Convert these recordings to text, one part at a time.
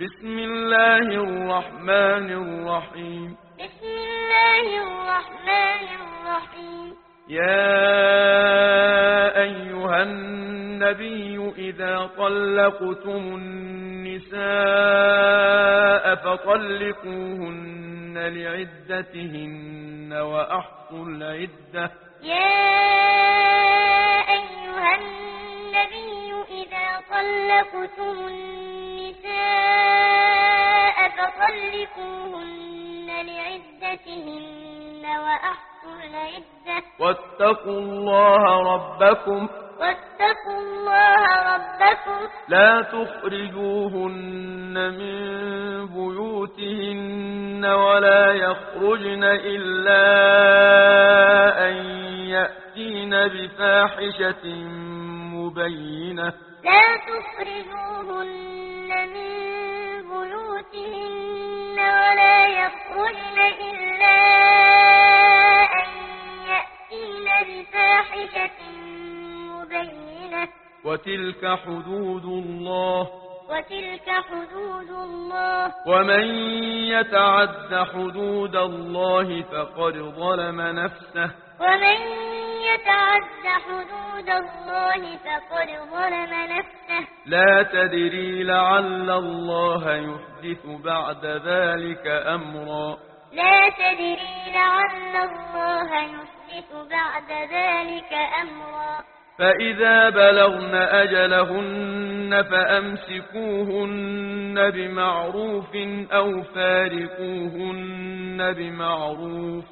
بسم الله الرحمن الرحيم. بسم الله الرحمن الرحيم. يا أيها النبي إذا طلقتم النساء فطلقوهن لعدتهن وأحصوا العدة. يا أيها النبي إذا طلقتم النساء فطلقوهن لعدتهن وأحصوا العدة. واتقوا الله ربكم لا تخرجوهن من بيوتهن ولا يخرجن إلا أن يأتين بفاحشة مبينة. لا تخرجوهن من بيوتهن ولا يخرجن إلا أن يأتين بفاحشة مبينة. وتلك حدود الله ومن يتعد حدود الله فقد ظلم نفسه. لا تدري لعل الله يحدث بعد ذلك أمرا. فإذا بلغن أجلهن فأمسكوهن بمعروف أو فارقوهن بمعروف.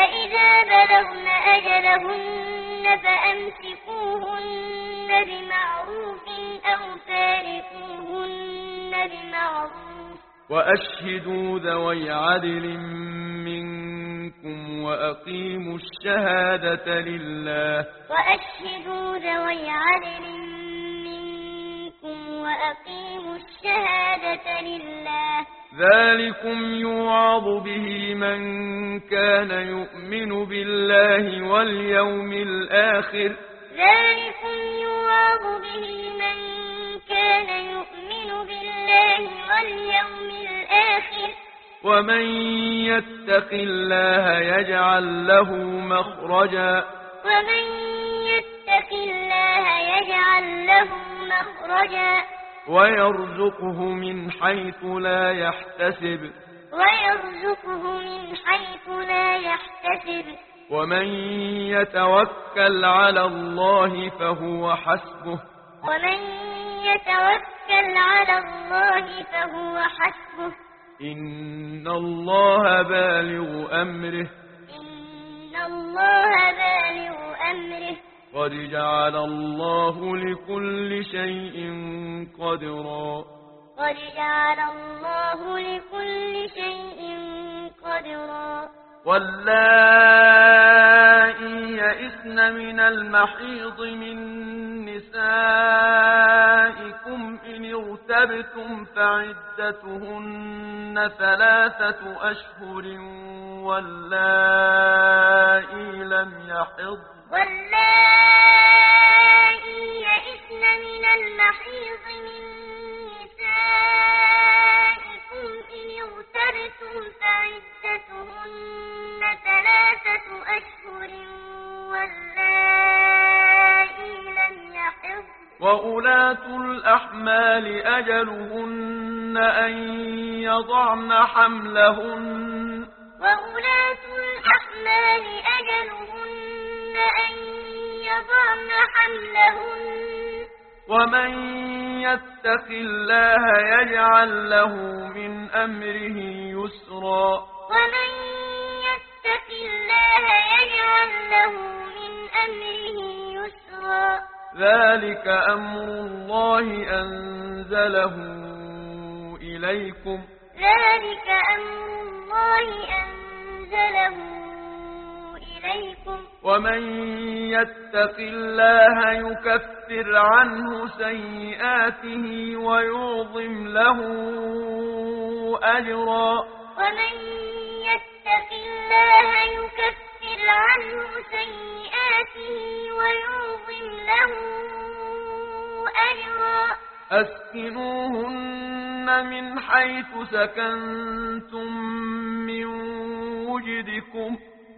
وأشهدوا ذوي عدل منكم وأقيموا الشهادة لله. ذلكم يوعظ به من كان يؤمن بالله واليوم الآخر. ومن يتق الله يجعل له مخرجا. ويرزقه من حيث لا يحتسب. ومن يتوكل على الله فهو حسبه. إن الله بالغ أمره. قد جعل الله لكل شيء قدرا. واللائي يئسن من المحيض من نسائكم إن ارتبتم فعدتهن 3 أشهر واللائي لم يحضن وأولاة الأحمال أجلهن أن يضعن حملهن. ومن يتق الله يجعل له من أمره يسرا. ذلك أمر الله أنزله إليكم. ومن يتق الله يكفر عنه سيئاته ويعظم له أجرا. أسكنوهن من حيث سكنتم من وجدكم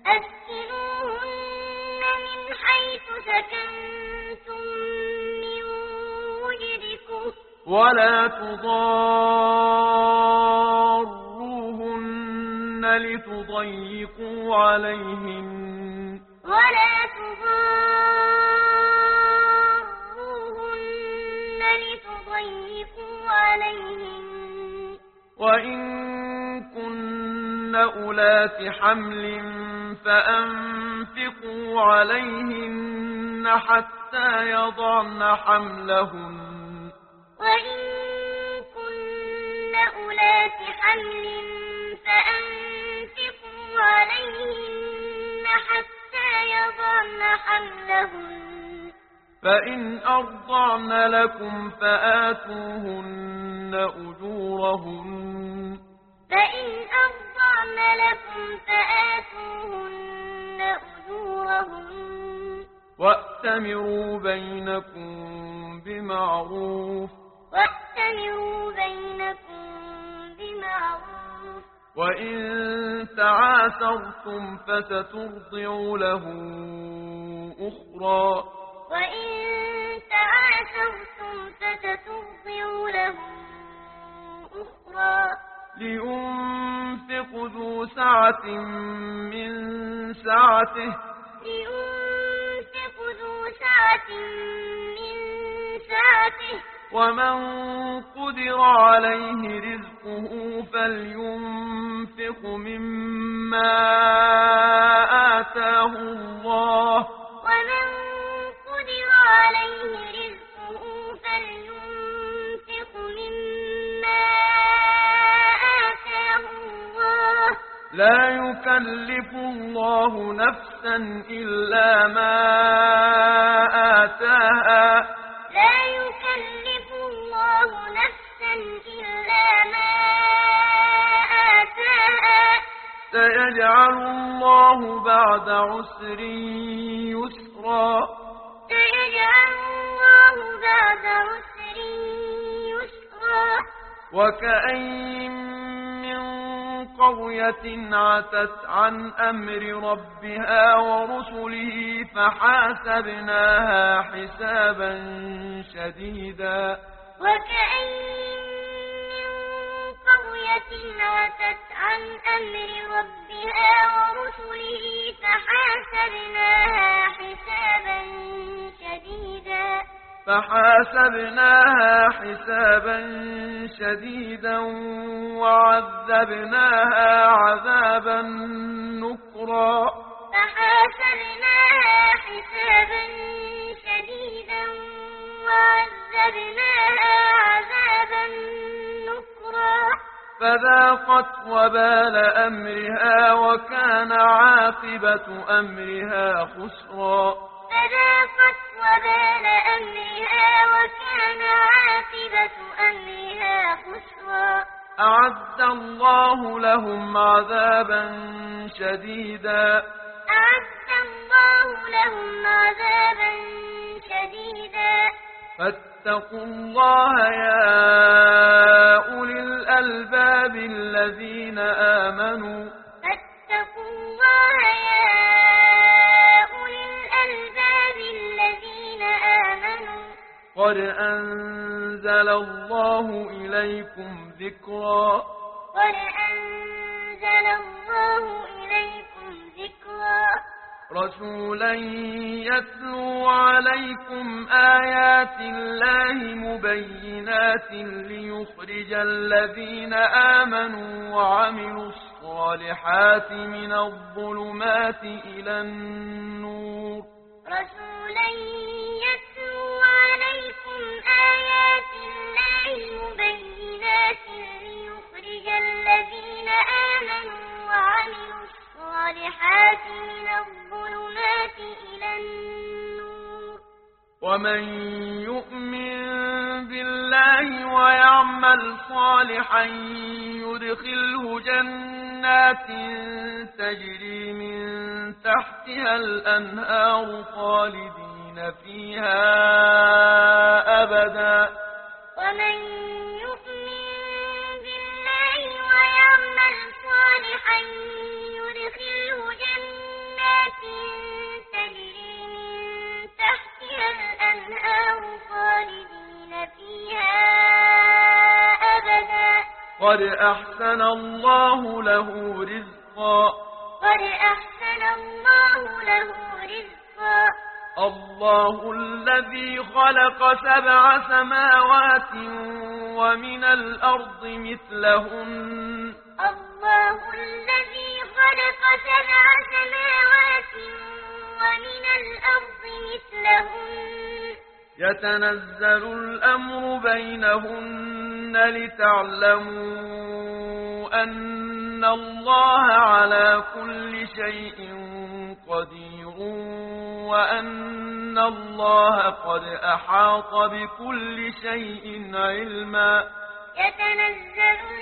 أسكنوهن من حيث سكنتم من وجدكم ولا تضاروهن لتضيقوا عليهن ولا تضاروهن لتضيقوا عليهن وإن كن أولات حمل فأنفقوا عليهن حتى يضعن حملهن وإن كن أولات حمل فأنفقوا عليهن حتى يضعن حملهن فإن أرضعن لكم فآتوهن أجورهن فإن أرضعن لكم فآتوهن أجورهن وأتمروا بينكم بمعروف وأتمروا بينكم بمعروف وإن تعاسرتم فسترضع له أخرى وإن تعاسرتم فسترضع له أخرى لينفق ذو سعة من سعته لينفق ذو سعة من سعته ومن قدر عليه رزقه فلينفق مما آتاه الله ومن قدر عليه رزقه فلينفق مما آتاه الله لا يكلف الله نفسا إلا ما آتاها لا يكلف الله نفسا إلا ما آتاها سيجعل الله بعد عسر يسرا سيجعل الله بعد عسر يسرا وكأين من قرية عتت عن أمر ربها ورسله فحاسبناها حسابا شديدا وكأين من قرية عتت عن أمر ربها ورسله فحاسبناها حسابا شديدا وعذبناها عذابا نكرا فحاسبناها حسابا شديدا وعذبناها عذابا نكرا فذاقت وبال أمرها وكان عاقبة أمرها خسرا فذاقت وبال أمرها وكان عاقبة أمرها خسرا أعد الله لهم عذابا شديدا أعد الله لهم عذابا شديدا فاتقوا الله يا أولي الألباب الذين آمنوا فاتقوا الله يا أولي الألباب الذين آمنوا قد أنزل الله إليكم ذكرا قد أنزل الله إليكم ذكرا رسولا يتلو عليكم آيات الله مبينات ليخرج الذين آمنوا وعملوا الصالحات من الظلمات إلى النور رسولا يتلو عليكم آيات الله مبينات ليخرج الذين آمنوا وعملوا الصالحات من الظلمات إلى النور ومن يؤمن بالله ويعمل صالحا يدخله جنات تجري من تحتها الأنهار خالدين فيها أبدا ومن ومن يؤمن بالله ويعمل صالحا يدخله جنات تجري من تحتها الأنهار خالدين فيها أبدا قد أحسن الله له رزقا قد أحسن الله له رزقا الله الذي خلق 7 سماوات ومن الأرض مثلهن الله الذي خلق 7 سماوات ومن الأرض مثلهن يتنزل الأمر بينهن لتعلموا أن الله على كل شيء قدير وأن الله قد أحاط بكل شيء علما يتنزل